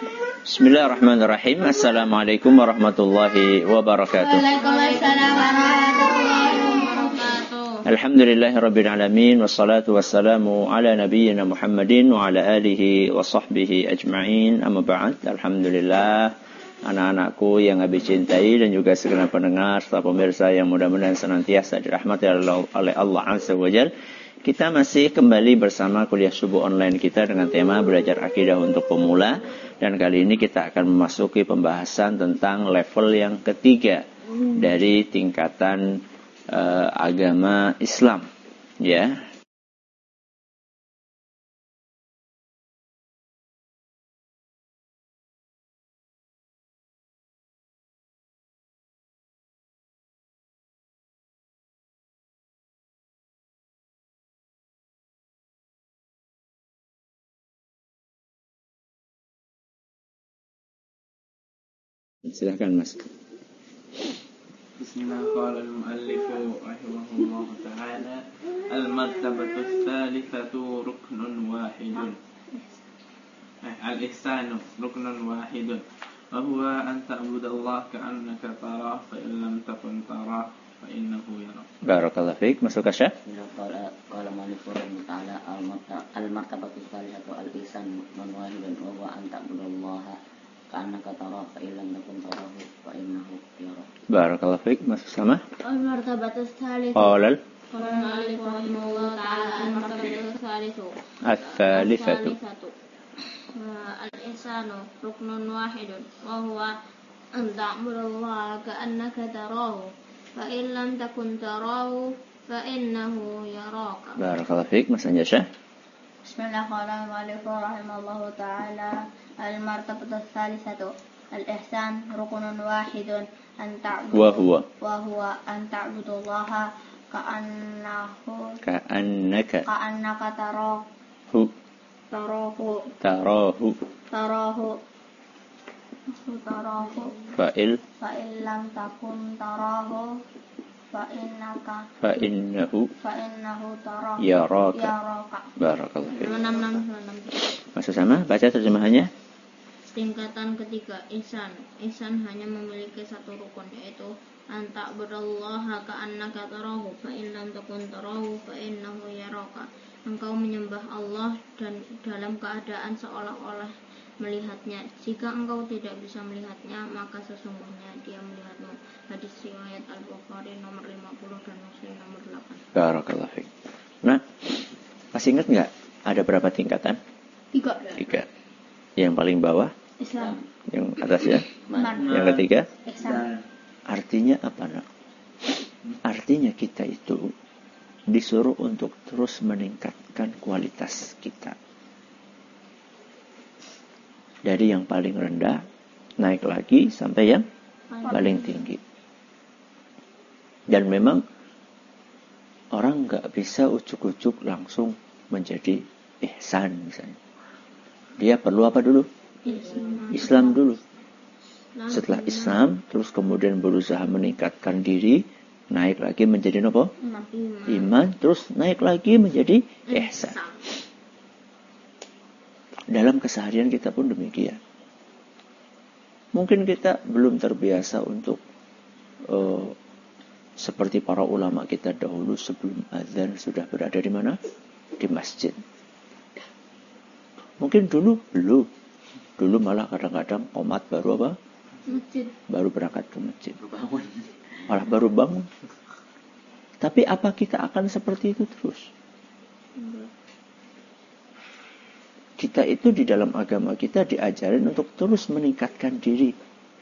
Bismillahirrahmanirrahim. Assalamualaikum warahmatullahi wabarakatuh. Waalaikumsalam warahmatullahi wabarakatuh. Alhamdulillahirabbil alamin wassalatu wassalamu ala nabiyyina Muhammadin wa ala alihi wa sahbihi ajma'in. Amma ba'd. Alhamdulillah, anak-anakku yang habis cintai dan juga segenap pendengar serta pemirsa yang mudah-mudahan senantiasa dirahmati oleh Allah Azza wa Jalla. Kita masih kembali bersama kuliah subuh online kita dengan tema belajar akidah untuk pemula. Dan kali ini kita akan memasuki pembahasan tentang level yang ketiga dari tingkatan agama Islam. Ya. Silakan Mas. Bismillahirrahmanirrahim. Al-muallif rahimahullah ta'ala al-martabatu tsalitsatu ruknun wahidun. Al-ihsanu ruknun wahidun. Wa huwa an ta'budallaha ka'annaka tarah fa in lam takun tarah fa innahu yarak. Barakallahu fiik. Masuk ke Syekh. Qala al-muallif rahimahullah ta'ala al-martabatu tsalitsatu al-ihsan ruknun wahidun wa huwa an ta'budallaha ka'annaka tarah fa in lam takun tarahu fa innahu yarak. Barakallahu fiik. Masuk sama. Al-martabatu tsalitsatu. Qala Al-muallif rahimahullah ta'ala al-martabatu tsalitsatu. al-tsalitsatu. Al-ihsanu ruknun wahidun wa huwa an ta'budallaha ka'annaka tarahu fa in lam takun tarahu fa innahu yaraka. Barakallahu fiik. Mas Anjasya. Bismillahirrahmanirrahim. Rahimahullahu ta'ala al-martabatu tsalitsatu al-ihsan ruknun wahidun an ta'budu wa huwa an ta'budallaha ka'annaka tarahu fa in lam takun tarahu fa innahu tarahu yaraka. Barakallahu fiik. 6. Masuk sama. Baca terjemahannya. Tingkatan ketiga, ihsan. Ihsan hanya memiliki satu rukun, yaitu an ta'budallaha ka'annaka tarahu fa in lam takun tarahu fa innahu yaraka. Engkau menyembah Allah dan dalam keadaan seolah-olah melihatnya. Jika engkau tidak bisa melihatnya, maka sesungguhnya Dia melihatmu. Hadis riwayat Al-Bukhari nomor 50 dan Muslim nomor 8. Barakallahu fiik. Nah, masih ingat enggak ada berapa tingkatan? 3. Yang paling bawah Islam. Yang atas ya? Yang ketiga? Ihsan. Artinya apa, Nak? Artinya kita itu disuruh untuk terus meningkatkan kualitas kita. Dari yang paling rendah, naik lagi sampai yang paling tinggi. Dan memang orang nggak bisa ujuk-ujuk langsung menjadi ihsan misalnya. Dia perlu apa dulu? Islam dulu. Setelah Islam, terus kemudian berusaha meningkatkan diri, naik lagi menjadi apa? Iman, terus naik lagi menjadi ihsan. Dalam keseharian kita pun demikian. Mungkin kita belum terbiasa untuk seperti para ulama kita dahulu sebelum azan sudah berada di mana? Di masjid. Mungkin dulu belum. Dulu malah kadang-kadang qomat baru apa? Masjid. Baru berangkat ke masjid. Malah baru bangun. Tapi apa kita akan seperti itu terus? Kita itu di dalam agama kita diajarin untuk terus meningkatkan diri.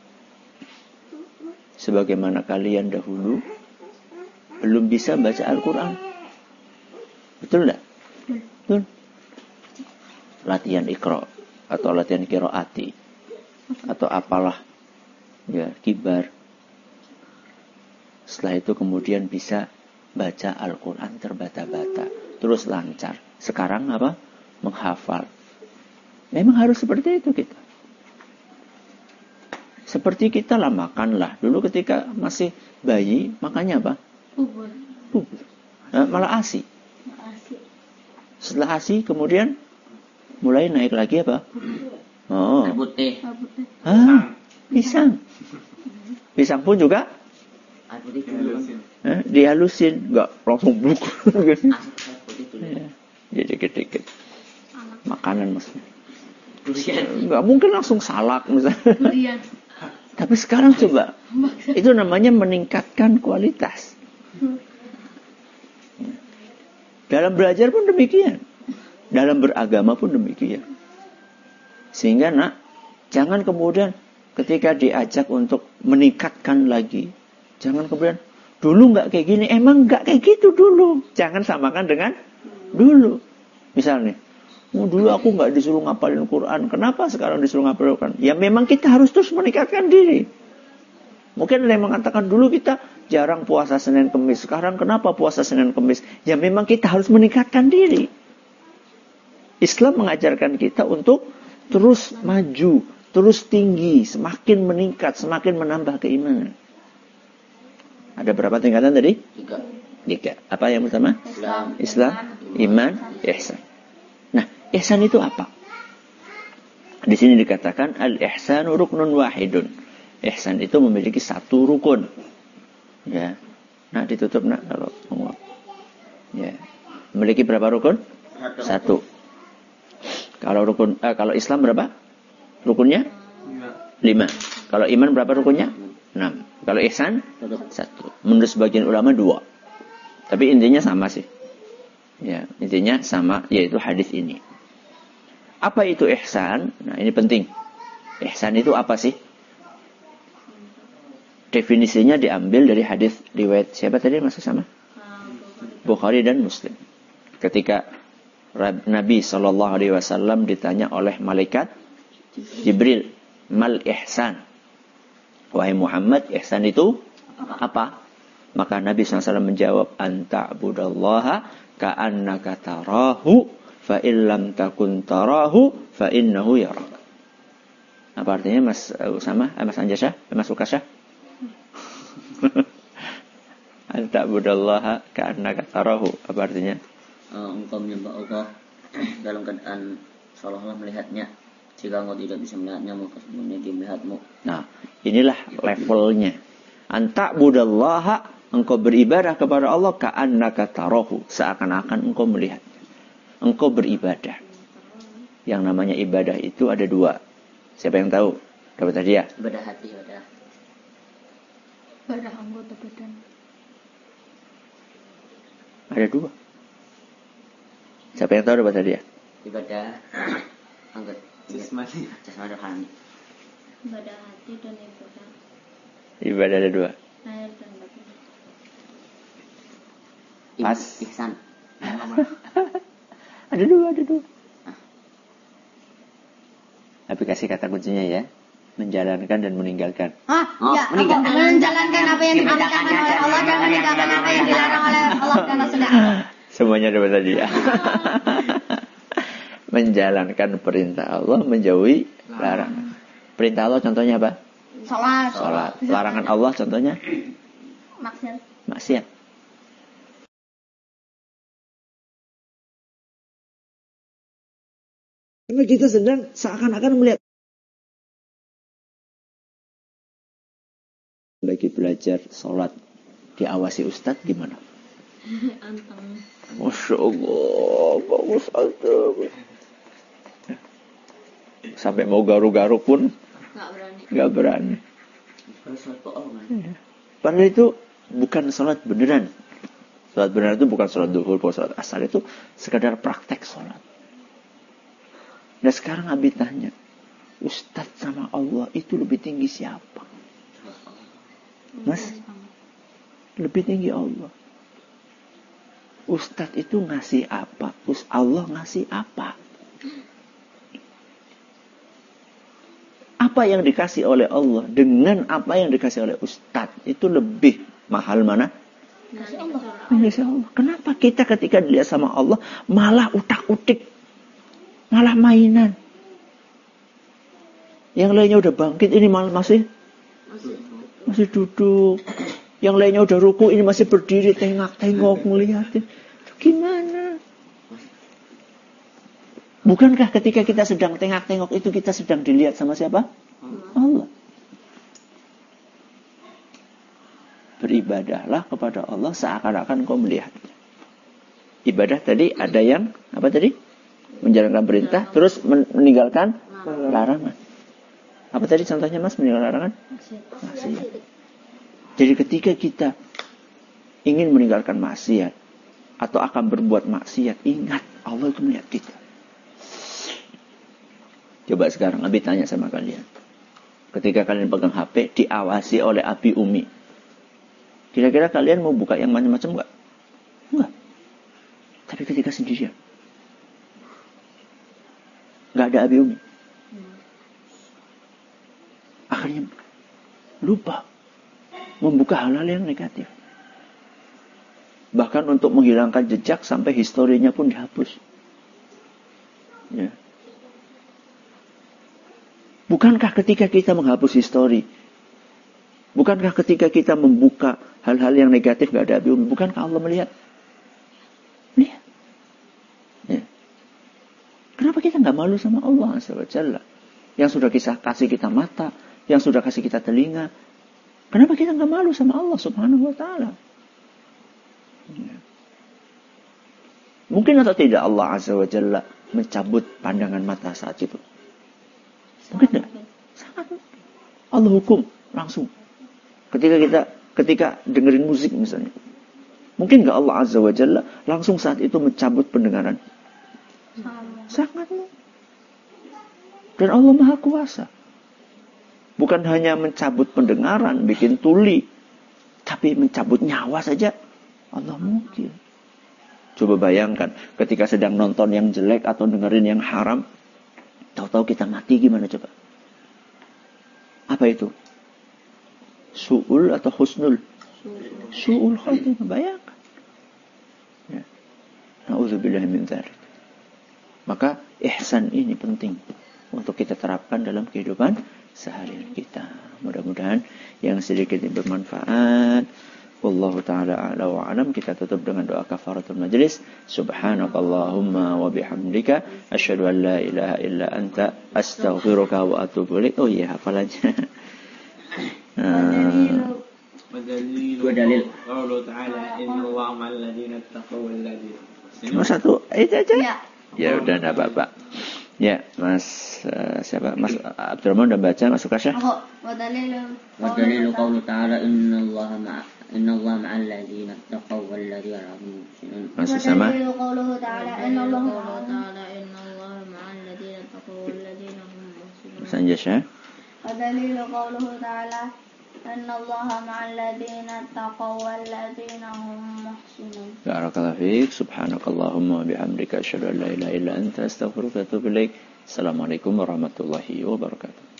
Sebagaimana kalian dahulu belum bisa baca Al-Quran. Betul enggak? Betul. Latihan Iqra atau latihan qiraati atau apalah ya, kibar. Setelah itu kemudian bisa baca Al-Quran terbata-bata, terus lancar. Sekarang apa? Menghafal. Memang harus seperti itu kita. Seperti kita lah makanlah. Dulu ketika masih bayi, makannya apa? Bubur. Malah ASI. Setelah ASI kemudian mulai naik lagi apa? Oh. Air putih. Pisang. Pisang pun juga Air putih dulu. dihalusin, enggak langsung bluk. Air putih dulu. Ya dikit-dikit. Makanan maksudnya. Durian. Enggak mungkin langsung salak misalnya. Durian. Tapi sekarang coba, itu namanya meningkatkan kualitas. Dalam belajar pun demikian. Dalam beragama pun demikian. Sehingga nak, jangan kemudian ketika diajak untuk meningkatkan lagi. Jangan kemudian, dulu nggak kayak gini. Emang nggak kayak gitu dulu. Jangan samakan dengan dulu. Misalnya, dulu aku nggak disuruh ngapalin Quran. Kenapa sekarang disuruh ngapalin Quran? Ya memang kita harus terus meningkatkan diri. Mungkin ada yang mengatakan dulu kita jarang puasa Senin Kemis. Sekarang kenapa puasa Senin Kemis? Ya memang kita harus meningkatkan diri. Islam mengajarkan kita untuk terus maju, terus tinggi, semakin meningkat, semakin menambah keimanan. Ada berapa tingkatan tadi? 3. Apa yang pertama? Islam, iman, ihsan. Nah, ihsan itu apa? Di sini dikatakan al-ihsanu ruknun wahidun. Ihsan itu memiliki satu rukun. Ya. Nah, ditutup nak kalau ngomong. Ya. Memiliki berapa rukun? 1. Kalau Islam berapa? Rukunnya? 5. Kalau iman berapa rukunnya? 6. Kalau ihsan? 1. Menurut sebagian ulama 2. Tapi intinya sama sih. Ya, intinya sama, yaitu hadis ini. Apa itu ihsan? Nah, ini penting. Ihsan itu apa sih? Definisinya diambil dari hadis riwayat siapa tadi masuk sama? Bukhari dan Muslim. Ketika Nabi SAW ditanya oleh malaikat Jibril, mal ihsan? Wahai Muhammad, ihsan itu apa? Maka Nabi SAW menjawab, anta'budallaha ka'annaka tarahu fa illam takun tarahu fa innahu yarak. Apa artinya Mas Usama? Mas Anjasya? Mas Ukasya? Anta'budallaha ka'annaka tarahu. Apa artinya? Engkau menyembah Allah dalam keadaan seolah-olah melihatnya. Jika engkau tidak bisa melihatnya, maka sebenarnya dia melihatmu. Nah, inilah levelnya. Anta'budallaha, engkau beribadah kepada Allah ka'annaka tarahu, seakan-akan engkau melihat. Engkau beribadah. Yang namanya ibadah itu ada 2. Siapa yang tahu? Dapat hadiah. Ibadah hati, Ibadah anggota badan. Ada 2. Siapa yang tahu dapat hadiah? Ibadah anggota Jasmani. jasmani rohani. Ibadah hati dan ibadah Ibadah ada 2. lahir dan batin. Pas. Ihsan. Ada 2. Tapi kasih kata kuncinya ya. Menjalankan dan meninggalkan. Menjalankan apa yang diperintahkan oleh Allah dan meninggalkan apa yang dilarang oleh Allah dan Rasulnya. Semuanya dapat hadiah. Menjalankan perintah Allah, menjauhi larangan. Perintah Allah contohnya apa? Salat. Larangan Allah contohnya? Maksiat. Karena kita sedang seakan-akan melihat. Lagi belajar sholat diawasi Ustadz gimana? Anteng. Masya Allah, bagus Ustadz. Sampai mau garuk-garuk pun nggak berani. Padahal itu bukan sholat beneran. Sholat beneran itu bukan sholat duhur, bukan sholat asar, itu sekadar praktek sholat. Dan sekarang Abi tanya, Ustadz sama Allah itu lebih tinggi siapa? Mas, lebih tinggi Allah. Ustadz itu ngasih apa? Allah ngasih apa? Apa yang dikasih oleh Allah dengan apa yang dikasih oleh Ustadz itu lebih mahal mana? Ngasih Allah. Kenapa kita ketika dilihat sama Allah malah utak-utik, malah mainan? Yang lainnya udah bangkit, ini malah masih duduk. Yang lainnya udah ruku, ini masih berdiri, tengok ngeliatin. Gimana? Bukankah ketika kita sedang tengok-tengok itu kita sedang dilihat sama siapa? Allah. Beribadahlah kepada Allah seakan-akan kau melihatnya. Ibadah tadi ada yang apa tadi? Menjalankan perintah, terus meninggalkan larangan. Apa tadi contohnya Mas meninggalkan larangan? Maksiat. Jadi ketika kita ingin meninggalkan maksiat atau akan berbuat maksiat, ingat Allah itu melihat kita. Coba sekarang Abi tanya sama kalian. Ketika kalian pegang HP, diawasi oleh Abi Umi. Kira-kira kalian mau buka yang macam-macam enggak? Enggak. Tapi ketika sendirian, enggak ada Abi Umi. Akhirnya lupa membuka hal-hal yang negatif. Bahkan untuk menghilangkan jejak sampai historinya pun dihapus. Ya. Bukankah ketika kita menghapus histori, bukankah ketika kita membuka hal-hal yang negatif gak ada Abi Umi, bukankah Allah melihat? Lihat. Ya. Kenapa kita gak malu sama Allah SWT? Yang sudah kasih kita mata, yang sudah kasih kita telinga. Kenapa kita gak malu sama Allah Subhanahu wa ta'ala? Ya. Mungkin atau tidak Allah Azza wa Jalla mencabut pandangan mata saat itu? Mungkin tidak? Sangat. Allah hukum langsung. Ketika dengerin musik misalnya. Mungkin nggak Allah Azza wa Jalla langsung saat itu mencabut pendengaran? Sangat. Dan Allah Maha Kuasa. Bukan hanya mencabut pendengaran, bikin tuli. Tapi mencabut nyawa saja. Allah mungkin. Coba bayangkan ketika sedang nonton yang jelek atau dengerin yang haram. Tahu-tahu kita mati gimana coba? Apa itu? Su'ul atau husnul? Su'ul khatimah, bayangkan. Ya. Na'udzubillahi min dzalik. Maka ihsan ini penting untuk kita terapkan dalam kehidupan sehari-hari kita. Mudah-mudahan yang sedikit ini bermanfaat. Wallahu ta'ala a'la wa alam. Kita tutup dengan doa kafaratul majlis. Subhanakallahumma wa bihamdika asyhadu an la ilaha illa anta astaghfiruka wa atubu ilaik. Oh iya, hafalannya. Dalil qaulu ta'ala innallaha ma'al ladzina taqaw wal ladzina. Cuma satu ayat aja. Ya udah enggak apa-apa. Ya, Mas siapa? Mas Abdurrahman udah baca, masuk kasih. Wa dalilu qaulu ta'ala innallaha ma'al ladzina taqaw wal ladzina hum muhsinun. Masih sama? Dalilu qauluhu ta'ala innallaha ma'al ladzina taqaw wal ladzina hum muhsinun. Mas Anjasya. Wa dalilu qauluhu ta'ala innallaha ma'al ladzina taqaw wal ladzina hum muhsinun. Barakallahu fiik. Subhanakallahumma wa bihamdika asyhadu an la ilaha illa anta astaghfiruka wa atubu ilaik. Assalamualaikum warahmatullahi wabarakatuh.